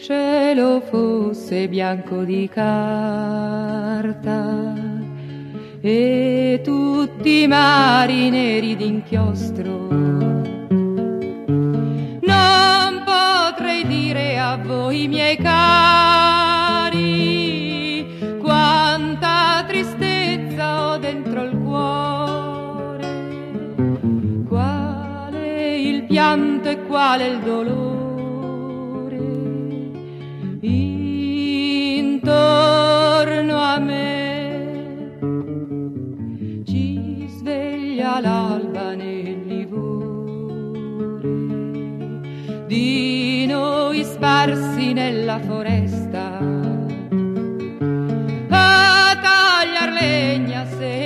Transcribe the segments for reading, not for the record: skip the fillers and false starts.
cielo fosse bianco di carta e tutti i mari neri d'inchiostro, non potrei dire a voi, miei cari, quanta tristezza ho dentro il cuore, quale il pianto e quale il dolore. Intorno a me ci sveglia l'alba nel livore di noi sparsi nella foresta a tagliar legna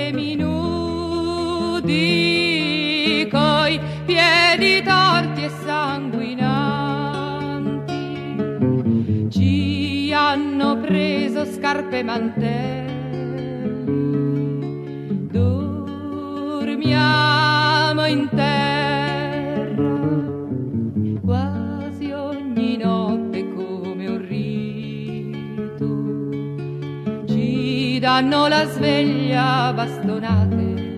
seminudi coi piedi torti e sanguinanti. Ci hanno preso scarpe e mantelli, dormiamo in terra quasi ogni notte come un rito. Ci danno la sveglia a bastonate,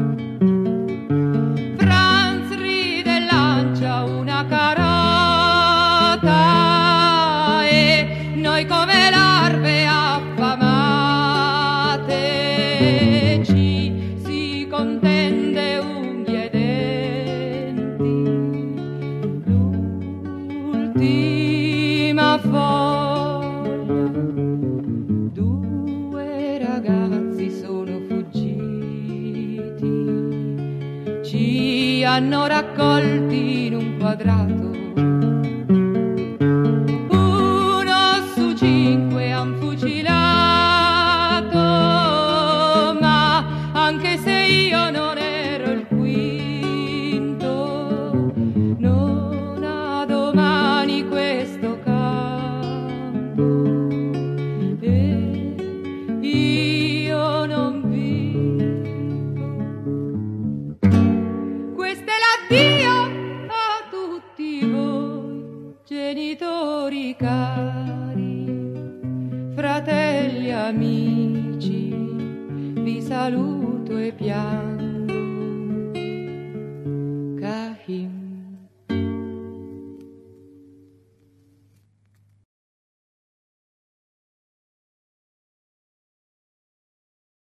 Franz ride e lancia una carota e noi come larve affamate ci si contende unghie e denti. L'ultima foglia, due ragazzi sono fuggiti, ci hanno raccolti in un quadrato. Han fucilato, ma anche se io non ero il quinto, non ha domani questo campo e io non vivo. Questo è l'addio a tutti voi, genitori cari, fratelli, amici, vi saluto e piango